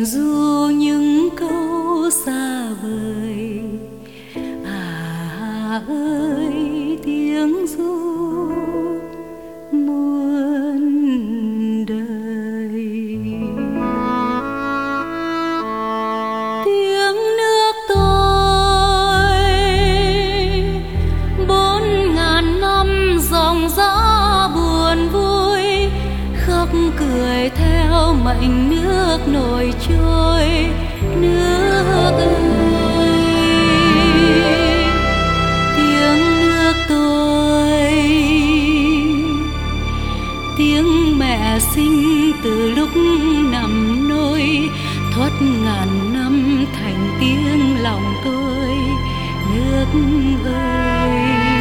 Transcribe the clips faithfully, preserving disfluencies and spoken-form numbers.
biển du những câu xa vời. À ơi tiếng ru muôn đời, tiếng nước tôi bốn ngàn năm dòng dã buồn vui, khóc cười theo mệnh nước nổi trôi. Nước ơi tiếng nước tôi, tiếng mẹ sinh từ lúc nằm nôi, thoát ngàn năm thành tiếng lòng tôi. Nước ơi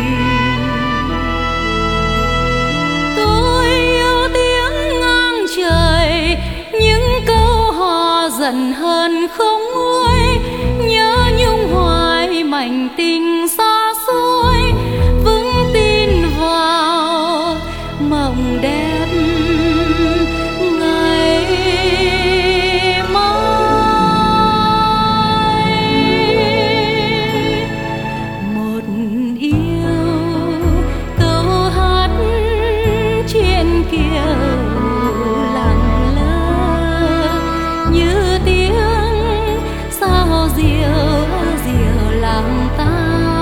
tôi yêu tiếng ngang trời, những câu hò dần hơn không nguôi, nhớ nhung hoài mảnh tình xa xôi, vững tin vào mộng đẹp ngày mai. Một yêu câu hát trên kiều lặng lơ, như tiếng sao diều diều lòng ta.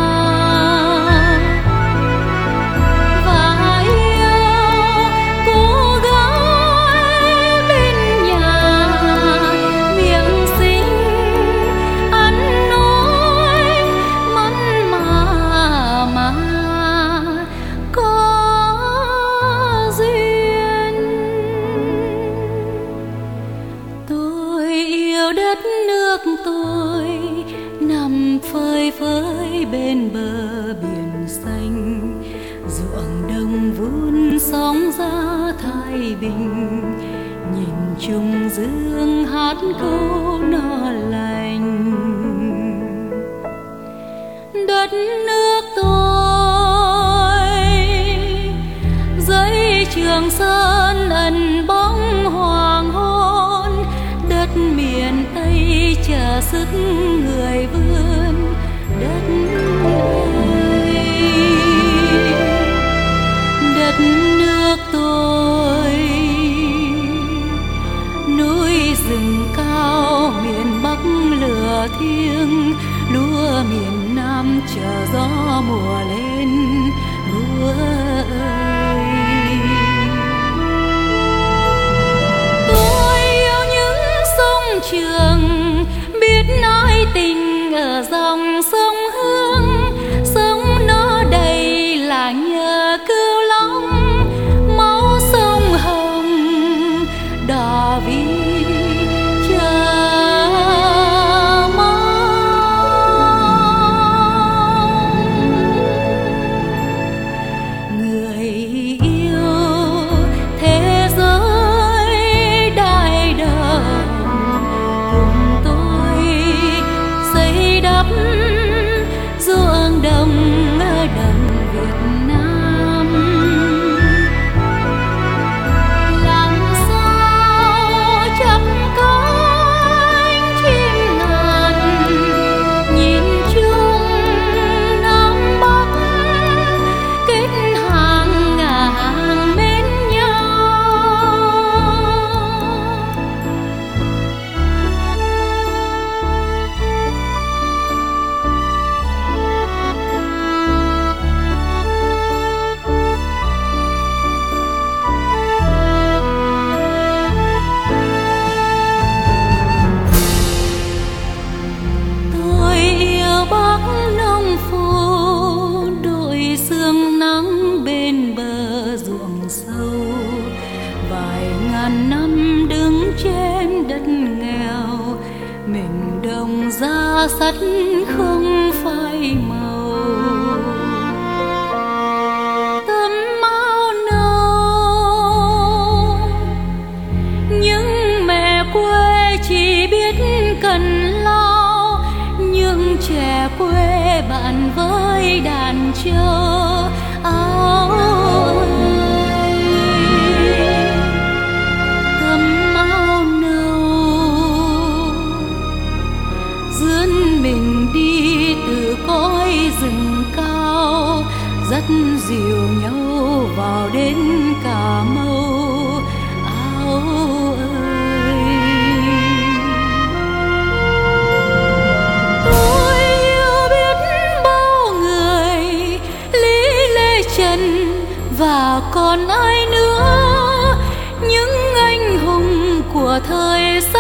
Và yêu cô gái bên nhà, miệng xinh ăn nói mặn mà mà có duyên. Tôi yêu đất nước tôi, nằm phơi phới bên bờ biển xanh, ruộng đồng vun sóng gió thái bình, nhìn chung dương hát câu no lành. Đất nước tôi dãy Trường Sơn ẩn bóng hoàng hôn, đất miền Tây chờ sức người vươn. Đất ơi đất nước tôi, núi rừng cao miền Bắc lửa thiêng, lúa miền Nam chờ gió mùa lên. Lúa ơi tôi yêu những sông Trường, biết nói tình ở dòng sông Hương, sông nó đầy là nhờ Cửu Long, máu sông Hồng đỏ vì chờ mong. Người yêu thế giới đại đồng, cùng tôi xây đắp ruộng đồng ở đồng Việt Nam. Làm sao chắp cánh chim ngàn, nhìn chung Nam Bắc kết hàng ngả hàng mến nhau. Tôi yêu Bắc nông phu, đội sương nắng bên bờ ruộng sâu, vài ngàn năm đứng trên đất nghèo, mình đồng ra sắt không phai màu. Tấm áo nâu những mẹ quê chỉ biết cần lo, những trẻ quê bạn với đàn trâu. Áo ơi tấm áo nâu của thời gian.